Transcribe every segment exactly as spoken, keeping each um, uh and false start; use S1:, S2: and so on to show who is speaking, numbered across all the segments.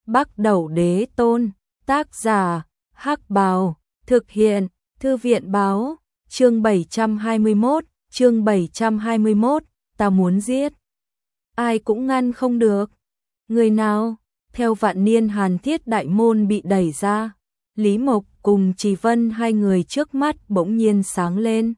S1: Bắc Đẩu Đế Tôn, tác giả, Hắc Bào, thực hiện, Thư viện báo, chương bảy trăm hai mươi mốt, chương bảy trăm hai mươi mốt, ta muốn giết. Ai cũng ngăn không được. Người nào? Theo Vạn Niên Hàn Thiết đại môn bị đẩy ra, Lý Mộc cùng Trì Vân hai người trước mắt bỗng nhiên sáng lên.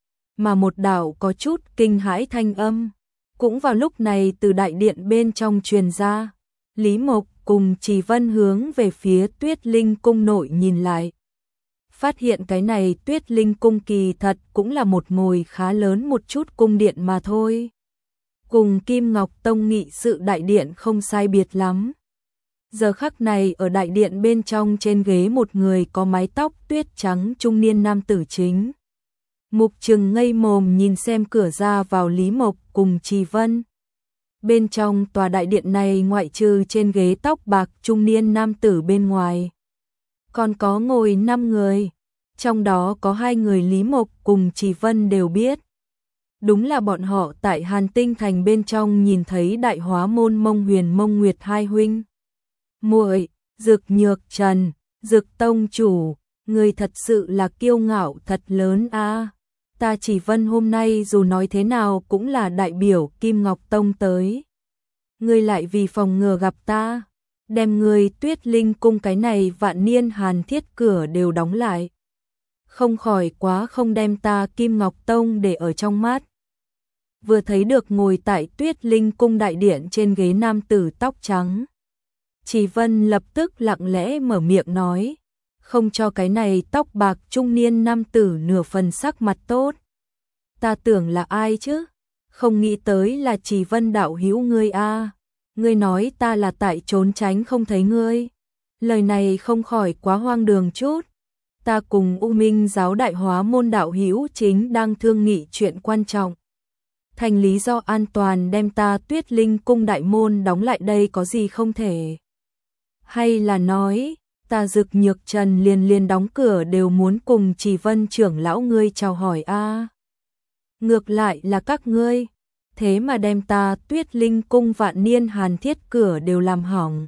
S1: Mà một đạo có chút kinh hãi thanh âm, cũng vào lúc này từ đại điện bên trong truyền ra. Lý Mộc cùng Trì Vân hướng về phía Tuyết Linh cung nội nhìn lại. Phát hiện cái này Tuyết Linh cung kỳ thật cũng là một ngôi khá lớn một chút cung điện mà thôi. Cùng Kim Ngọc Tông nghị sự đại điện không sai biệt lắm. Giờ khắc này ở đại điện bên trong trên ghế một người có mái tóc tuyết trắng trung niên nam tử chính. Mục Trừng ngây mồm nhìn xem cửa ra vào Lý Mộc cùng Trì Vân. Bên trong tòa đại điện này ngoại trừ trên ghế tóc bạc trung niên nam tử bên ngoài, còn có ngồi năm người, trong đó có hai người Lý Mộc cùng Trì Vân đều biết. Đúng là bọn họ tại Hàn Tinh Thành bên trong nhìn thấy Đại Hóa Môn Mông Huyền Mông Nguyệt hai huynh muội, Dực Nhược Trần, Dực tông chủ, người thật sự là kiêu ngạo thật lớn a. Ta Trì Vân hôm nay dù nói thế nào cũng là đại biểu Kim Ngọc Tông tới. Ngươi lại vì phòng ngừa gặp ta, đem ngươi Tuyết Linh cung cái này Vạn Niên Hàn Thiết cửa đều đóng lại. Không khỏi quá không đem ta Kim Ngọc Tông để ở trong mắt. Vừa thấy được ngồi tại Tuyết Linh cung đại điện trên ghế nam tử tóc trắng, Trì Vân lập tức lặng lẽ mở miệng nói, không cho cái này tóc bạc trung niên nam tử nửa phần sắc mặt tốt. Ta tưởng là ai chứ? Không nghĩ tới là Trì Vân đạo hữu ngươi a. Ngươi nói ta là tại trốn tránh không thấy ngươi. Lời này không khỏi quá hoang đường chút. Ta cùng U Minh giáo Đại Hóa Môn đạo hữu chính đang thương nghị chuyện quan trọng. Thành lý do an toàn đem ta Tuyết Linh cung đại môn đóng lại đây có gì không thể? Hay là nói, ta Dực Nhược Trần liền liền đóng cửa đều muốn cùng Trì Vân trưởng lão ngươi chào hỏi a. Ngược lại là các ngươi, thế mà đem ta Tuyết Linh cung Vạn Niên Hàn Thiết cửa đều làm hỏng.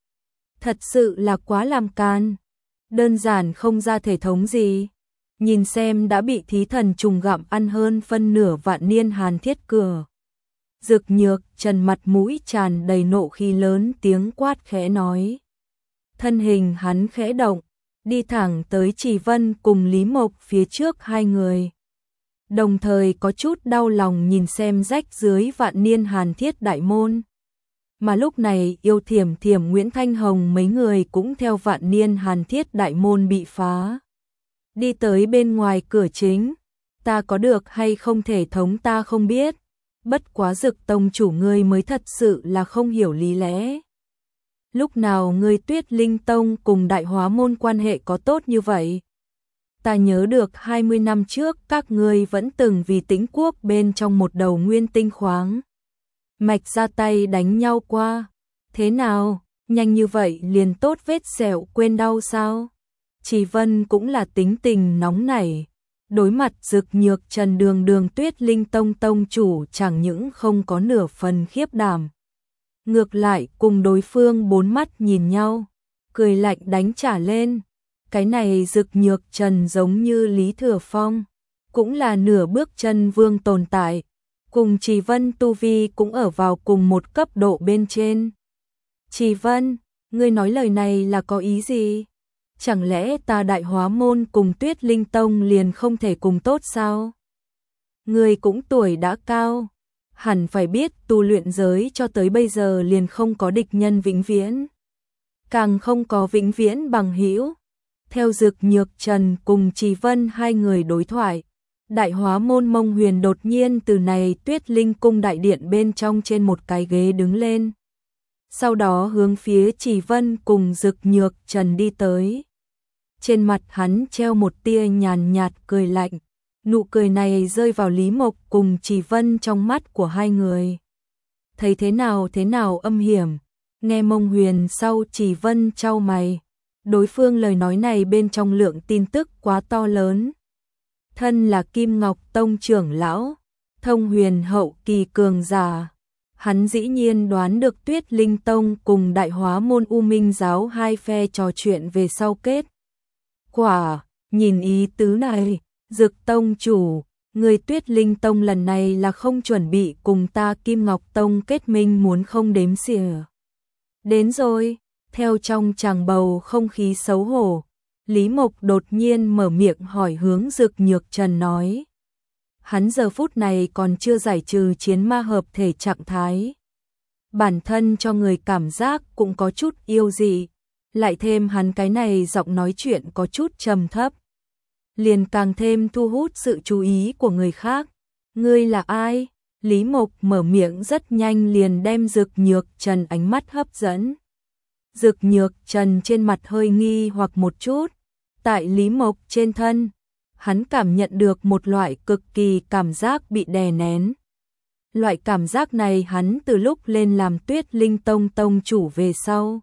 S1: Thật sự là quá làm can, đơn giản không ra thể thống gì. Nhìn xem đã bị thí thần trùng gặm ăn hơn phân nửa Vạn Niên Hàn Thiết cửa. Dực Nhược Trần mặt mũi tràn đầy nộ khí lớn tiếng quát khẽ nói. Thân hình hắn khẽ động, đi thẳng tới Trì Vân cùng Lý Mộc phía trước hai người. Đồng thời có chút đau lòng nhìn xem rách dưới Vạn Niên Hàn Thiết đại môn. Mà lúc này Yêu Thiểm Thiểm Nguyễn Thanh Hồng mấy người cũng theo Vạn Niên Hàn Thiết đại môn bị phá. Đi tới bên ngoài cửa chính, ta có được hay không thể thống ta không biết, bất quá Dực tông chủ ngươi mới thật sự là không hiểu lý lẽ. Lúc nào ngươi Tuyết Linh tông cùng Đại Hóa Môn quan hệ có tốt như vậy? Ta nhớ được hai mươi năm trước các ngươi vẫn từng vì Tĩnh quốc bên trong một đầu nguyên tinh khoáng mạch ra tay đánh nhau qua. Thế nào, nhanh như vậy liền tốt vết sẹo quên đau sao? Trì Vân cũng là tính tình nóng nảy, đối mặt Dực Nhược Trần đường đường Tuyết Linh tông tông chủ chẳng những không có nửa phần khiếp đảm, ngược lại cùng đối phương bốn mắt nhìn nhau, cười lạnh đánh trả lên. Cái này Dực Nhược Trần giống như Lý Thừa Phong, cũng là nửa bước chân vương tồn tại, cùng Trì Vân tu vi cũng ở vào cùng một cấp độ bên trên. Trì Vân, ngươi nói lời này là có ý gì? Chẳng lẽ ta Đại Hóa Môn cùng Tuyết Linh tông liền không thể cùng tốt sao? Ngươi cũng tuổi đã cao, hẳn phải biết tu luyện giới cho tới bây giờ liền không có địch nhân vĩnh viễn, càng không có vĩnh viễn bằng hữu. Theo Dực Nhược Trần cùng Trì Vân hai người đối thoại, Đại Hóa Môn Mông Huyền đột nhiên từ này Tuyết Linh cung đại điện bên trong trên một cái ghế đứng lên. Sau đó hướng phía Trì Vân cùng Dực Nhược Trần đi tới. Trên mặt hắn treo một tia nhàn nhạt cười lạnh, nụ cười này rơi vào Lý Mộc cùng Trì Vân trong mắt của hai người. Thấy thế nào thế nào âm hiểm, nghe Mông Huyền sau Trì Vân chau mày. Đối phương lời nói này bên trong lượng tin tức quá to lớn. Thân là Kim Ngọc Tông trưởng lão, thông huyền hậu kỳ cường giả, Hắn dĩ nhiên đoán được Tuyết Linh Tông cùng Đại Hóa Môn U Minh Giáo hai phe trò chuyện về sau kết. Quả, nhìn ý tứ này, Dực Tông chủ, người Tuyết Linh Tông lần này là không chuẩn bị cùng ta Kim Ngọc Tông kết minh muốn không đếm xỉa. Đến rồi, theo trong tràng bầu không khí xấu hổ, Lý Mộc đột nhiên mở miệng hỏi hướng Dực Nhược Trần nói. Hắn giờ phút này còn chưa giải trừ chiến ma hợp thể trạng thái. Bản thân cho người cảm giác cũng có chút yêu dị, lại thêm hắn cái này giọng nói chuyện có chút trầm thấp. Liền càng thêm thu hút sự chú ý của người khác. Ngươi là ai? Lý Mộc mở miệng rất nhanh liền đem Dực Nhược Trần ánh mắt hấp dẫn. Dực Nhược Trần trên mặt hơi nghi hoặc một chút. Tại Lý Mộc trên thân, hắn cảm nhận được một loại cực kỳ cảm giác bị đè nén. Loại cảm giác này hắn từ lúc lên làm Tuyết Linh Tông tông chủ về sau.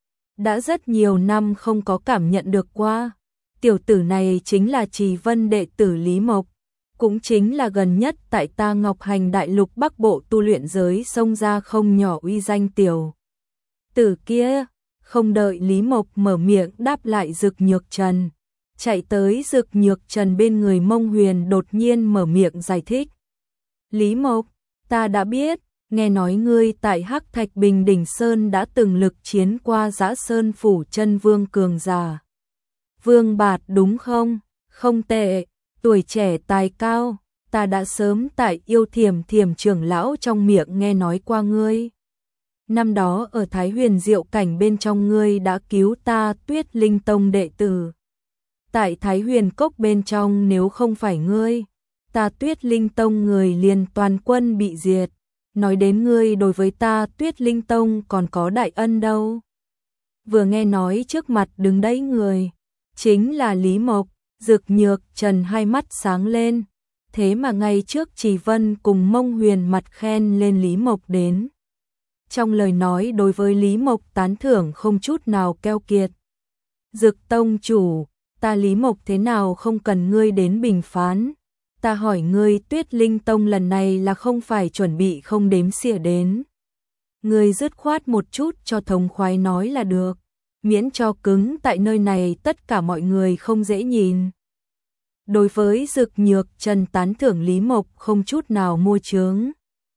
S1: Đã rất nhiều năm không có cảm nhận được qua. Tiểu tử này chính là Trì Vân đệ tử Lý Mộc, cũng chính là gần nhất tại ta Ngọc Hành Đại Lục Bắc Bộ tu luyện giới xông ra không nhỏ uy danh tiểu tử kia. Không đợi Lý Mộc mở miệng đáp lại Dực Nhược Trần, chạy tới Dực Nhược Trần bên người Mông Huyền đột nhiên mở miệng giải thích. Lý Mộc, ta đã biết, nghe nói ngươi tại Hắc Thạch Bình Đỉnh Sơn đã từng lực chiến qua Dã Sơn Phủ Chân Vương cường giả. Vương Bạt đúng không? Không tệ, tuổi trẻ tài cao, ta đã sớm tại Yêu Thiểm Thiểm trưởng lão trong miệng nghe nói qua ngươi. Năm đó ở Thái Huyền Diệu Cảnh bên trong ngươi đã cứu ta Tuyết Linh Tông đệ tử. Tại Thái Huyền Cốc bên trong nếu không phải ngươi, ta Tuyết Linh Tông người liền toàn quân bị diệt. Nói đến ngươi đối với ta Tuyết Linh Tông còn có đại ân đâu. Vừa nghe nói trước mặt đứng đấy người, chính là Lý Mộc, Dực Nhược Trần hai mắt sáng lên. Thế mà ngay trước Trì Vân cùng Mông Huyền mặt khen lên Lý Mộc đến. Trong lời nói đối với Lý Mộc tán thưởng không chút nào keo kiệt. Dực Tông chủ, ta Lý Mộc thế nào không cần ngươi đến bình phán. Ta hỏi ngươi Tuyết Linh Tông lần này là không phải chuẩn bị không đếm xỉa đến. Ngươi dứt khoát một chút cho thống khoái nói là được, miễn cho cứng tại nơi này tất cả mọi người không dễ nhìn. Đối với Dực Nhược Trần tán thưởng Lý Mộc không chút nào mua chướng.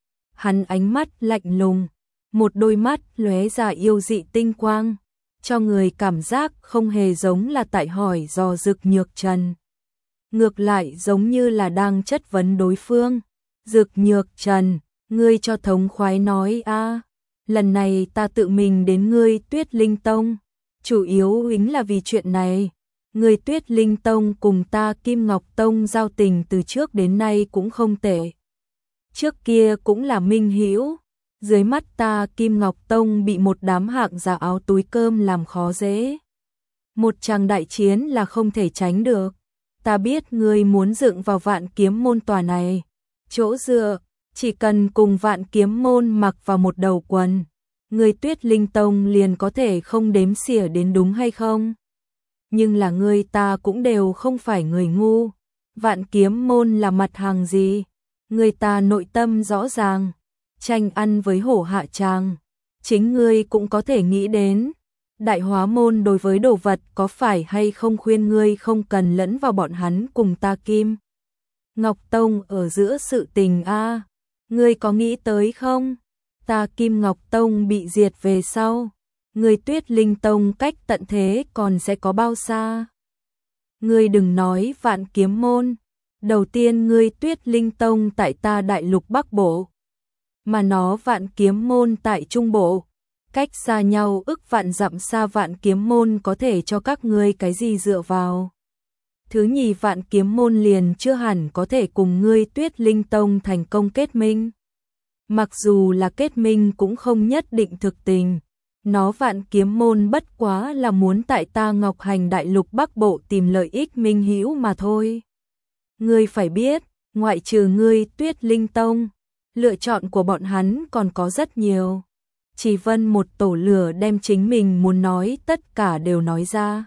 S1: Hắn ánh mắt lạnh lùng, một đôi mắt lóe ra yêu dị tinh quang, cho người cảm giác không hề giống là tại hỏi dò Dực Nhược Trần. Ngược lại giống như là đang chất vấn đối phương. Dực Nhược Trần, ngươi cho thống khoái nói a, lần này ta tự mình đến ngươi Tuyết Linh Tông, chủ yếu chính là vì chuyện này. Ngươi Tuyết Linh Tông cùng ta Kim Ngọc Tông giao tình từ trước đến nay cũng không tệ. Trước kia cũng là minh hữu, dưới mắt ta Kim Ngọc Tông bị một đám hạng giả áo túi cơm làm khó dễ. Một tràng đại chiến là không thể tránh được. Ta biết ngươi muốn dựng vào Vạn Kiếm Môn tòa này, chỗ dựa, chỉ cần cùng Vạn Kiếm Môn mặc vào một đầu quần, ngươi Tuyết Linh Tông liền có thể không đếm xỉa đến đúng hay không? Nhưng là ngươi ta cũng đều không phải người ngu. Vạn Kiếm Môn là mặt hàng gì? Ngươi ta nội tâm rõ ràng, tranh ăn với hổ hạ tràng. Chính ngươi cũng có thể nghĩ đến. Đại Hóa Môn đối với đồ vật có phải hay không khuyên ngươi không cần lẫn vào bọn hắn cùng ta Kim Ngọc Tông ở giữa sự tình a, ngươi có nghĩ tới không? Ta Kim Ngọc Tông bị diệt về sau, ngươi Tuyết Linh Tông cách tận thế còn sẽ có bao xa? Ngươi đừng nói Vạn Kiếm Môn, đầu tiên ngươi Tuyết Linh Tông tại ta Đại Lục Bắc Bộ, mà nó Vạn Kiếm Môn tại Trung Bộ. Cách xa nhau ức vạn dặm xa, Vạn Kiếm Môn có thể cho các ngươi cái gì dựa vào? Thứ nhì, Vạn Kiếm Môn liền chưa hẳn có thể cùng ngươi Tuyết Linh Tông thành công kết minh. Mặc dù là kết minh cũng không nhất định thực tình. Nó Vạn Kiếm Môn bất quá là muốn tại ta Ngọc Hành Đại Lục Bắc Bộ tìm lợi ích minh hữu mà thôi. Ngươi phải biết, ngoại trừ ngươi Tuyết Linh Tông, lựa chọn của bọn hắn còn có rất nhiều. Chỉ Vân một tổ lửa đem chính mình muốn nói tất cả đều nói ra.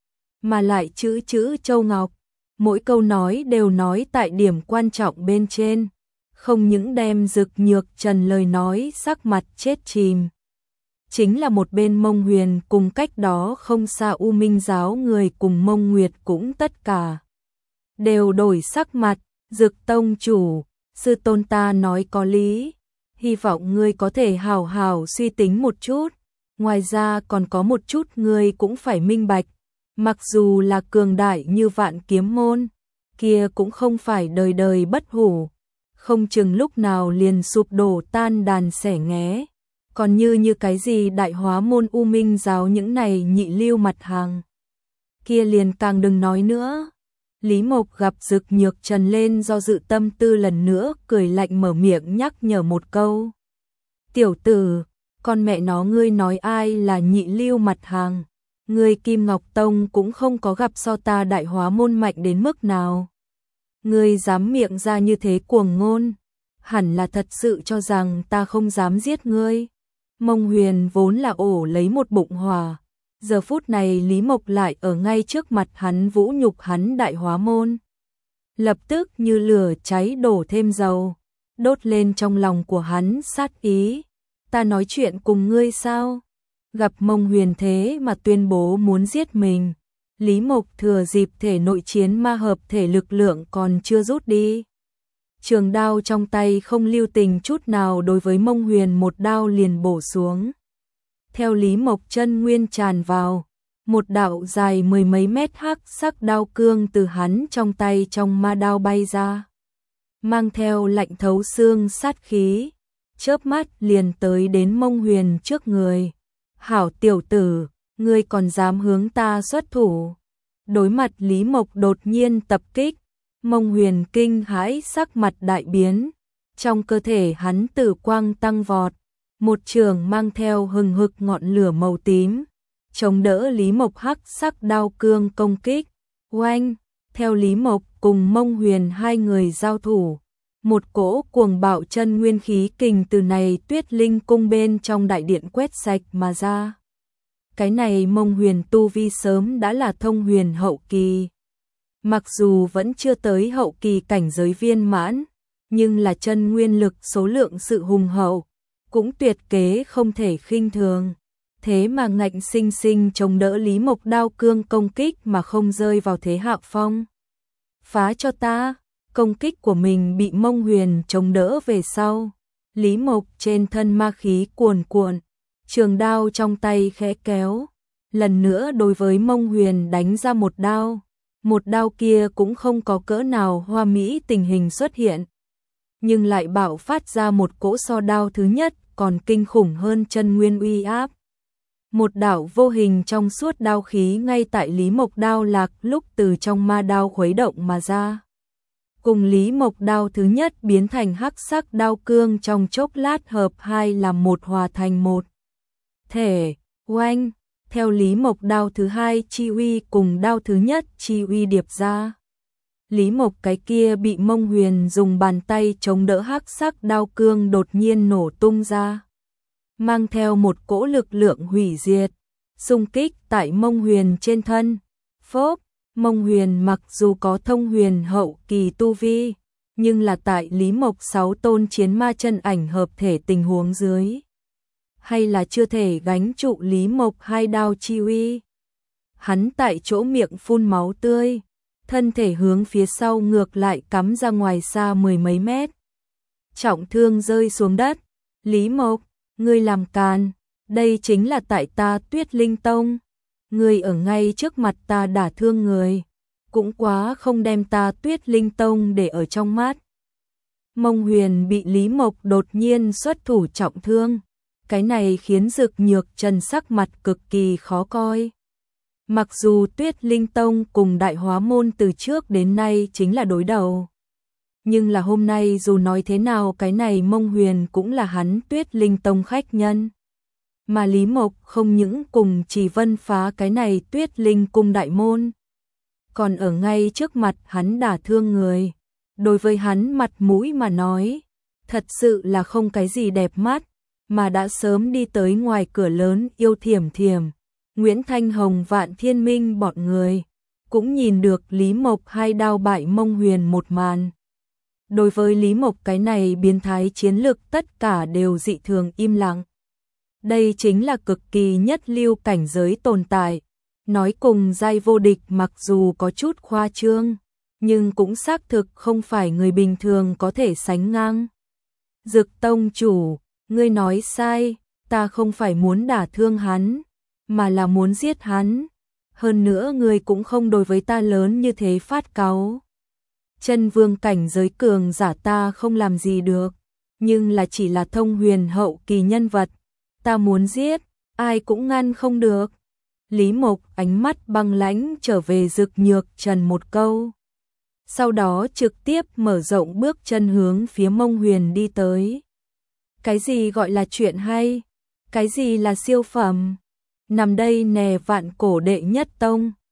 S1: Mà lại chữ chữ châu ngọc, mỗi câu nói đều nói tại điểm quan trọng bên trên. không những đem Dực Nhược Trần lời nói sắc mặt chết chìm. Chính là một bên Mông Huyền cùng cách đó không xa U Minh giáo người cùng Mông Nguyệt cũng tất cả đều đổi sắc mặt. Dực tông chủ, sư tôn ta nói có lý, hy vọng ngươi có thể hào hào suy tính một chút. Ngoài ra còn có một chút ngươi cũng phải minh bạch, mặc dù là cường đại như Vạn Kiếm môn, kia cũng không phải đời đời bất hủ, không chừng lúc nào liền sụp đổ tan đàn xẻ nghé. Còn như như cái gì Đại Hóa môn U Minh giáo những này nhị lưu mặt hàng, kia liền càng đừng nói nữa. Lý Mộc gặp Dực Nhược Trần lên do dự tâm tư lần nữa, cười lạnh mở miệng nhắc nhở một câu. Tiểu tử, con mẹ nó ngươi nói ai là nhị lưu mặt hàng? Ngươi Kim Ngọc Tông cũng không có gặp so ta Đại Hóa môn mạnh đến mức nào. Ngươi dám miệng ra như thế cuồng ngôn, hẳn là thật sự cho rằng ta không dám giết ngươi. Mông Huyền vốn là ổ lấy một bụng hỏa, giờ phút này Lý Mộc lại ở ngay trước mặt hắn vũ nhục hắn Đại Hóa môn. Lập tức như lửa cháy đổ thêm dầu, đốt lên trong lòng của hắn sát ý. Ta nói chuyện cùng ngươi sao? Gặp Mông Huyền thế mà tuyên bố muốn giết mình, Lý Mộc thừa dịp thể nội chiến ma hợp thể lực lượng còn chưa rút đi, trường đao trong tay không lưu tình chút nào đối với Mông Huyền một đao liền bổ xuống. Theo Lý Mộc chân nguyên tràn vào, một đạo dài mười mấy mét hắc sắc đao cương từ hắn trong tay trong ma đao bay ra, mang theo lạnh thấu xương sát khí, chớp mắt liền tới đến Mông Huyền trước người. Hảo tiểu tử, ngươi còn dám hướng ta xuất thủ? Đối mặt Lý Mộc đột nhiên tập kích, Mông Huyền kinh hãi sắc mặt đại biến, trong cơ thể hắn tử quang tăng vọt, một trường mang theo hừng hực ngọn lửa màu tím, chống đỡ Lý Mộc hắc sắc đao cương công kích. Oanh, theo Lý Mộc cùng Mông Huyền hai người giao thủ, một cỗ cuồng bạo chân nguyên khí kình từ này Tuyết Linh cung bên trong đại điện quét sạch mà ra. Cái này Mông Huyền tu vi sớm đã là thông huyền hậu kỳ. Mặc dù vẫn chưa tới hậu kỳ cảnh giới viên mãn, nhưng là chân nguyên lực số lượng sự hùng hậu, cũng tuyệt kế không thể khinh thường. Thế mà ngạnh sinh sinh chống đỡ Lý Mộc đao cương công kích mà không rơi vào thế hạ phong. Phá cho ta! Công kích của mình bị Mông Huyền chống đỡ về sau. Lý Mộc trên thân ma khí cuồn cuộn, trường đao trong tay khẽ kéo, lần nữa đối với Mông Huyền đánh ra một đao. Một đao kia cũng không có cỡ nào hoa mỹ tình hình xuất hiện, nhưng lại bạo phát ra một cỗ so đao thứ nhất còn kinh khủng hơn chân nguyên uy áp. Một đạo vô hình trong suốt đao khí ngay tại Lý Mộc đao lạc lúc từ trong ma đao khuấy động mà ra. Cùng Lý Mộc đao thứ nhất biến thành hắc sắc đao cương trong chốc lát hợp hai làm một hòa thành một thể. Oanh, theo Lý Mộc đao thứ hai chi uy cùng đao thứ nhất chi uy điệp ra, Lý Mộc cái kia bị Mông Huyền dùng bàn tay chống đỡ hắc sắc đao cương đột nhiên nổ tung ra, mang theo một cỗ lực lượng hủy diệt, xung kích tại Mông Huyền trên thân. Phốp, Mông Huyền mặc dù có thông huyền hậu kỳ tu vi, nhưng là tại Lý Mộc sáu tôn chiến ma chân ảnh hợp thể tình huống dưới, hay là chưa thể gánh trụ Lý Mộc hai đao chi uy. Hắn tại chỗ miệng phun máu tươi, thân thể hướng phía sau ngược lại cắm ra ngoài xa mười mấy mét, trọng thương rơi xuống đất. Lý Mộc, ngươi làm càn, đây chính là tại ta Tuyết Linh Tông, ngươi ở ngay trước mặt ta đả thương người, cũng quá không đem ta Tuyết Linh Tông để ở trong mắt. Mông Huyền bị Lý Mộc đột nhiên xuất thủ trọng thương, cái này khiến Dực Nhược Trần sắc mặt cực kỳ khó coi. Mặc dù Tuyết Linh Tông cùng Đại Hóa môn từ trước đến nay chính là đối đầu, nhưng là hôm nay dù nói thế nào cái này Mông Huyền cũng là hắn Tuyết Linh Tông khách nhân. Mà Lý Mộc không những cùng Chỉ Vân phá cái này Tuyết Linh cung đại môn, còn ở ngay trước mặt hắn đả thương người. Đối với hắn mặt mũi mà nói, thật sự là không cái gì đẹp mắt, mà đã sớm đi tới ngoài cửa lớn Yêu Thiểm Thiểm, Nguyễn Thanh Hồng Vạn Thiên Minh bọn người, cũng nhìn được Lý Mộc hai đao bại Mông Huyền một màn. Đối với Lý Mộc cái này biến thái chiến lực tất cả đều dị thường im lặng. Đây chính là cực kỳ nhất lưu cảnh giới tồn tại. Nói cùng giai vô địch mặc dù có chút khoa trương, nhưng cũng xác thực không phải người bình thường có thể sánh ngang. Dực tông chủ, ngươi nói sai, ta không phải muốn đả thương hắn, mà là muốn giết hắn. Hơn nữa ngươi cũng không đối với ta lớn như thế phát cáu. Chân vương cảnh giới cường giả ta không làm gì được, nhưng là chỉ là thông huyền hậu kỳ nhân vật, ta muốn giết, ai cũng ngăn không được. Lý Mộc ánh mắt băng lãnh trở về Dực Nhược Trần một câu. Sau đó trực tiếp mở rộng bước chân hướng phía Mông Huyền đi tới. Cái gì gọi là chuyện hay? Cái gì là siêu phẩm? Nằm đây nè vạn cổ đệ nhất tông.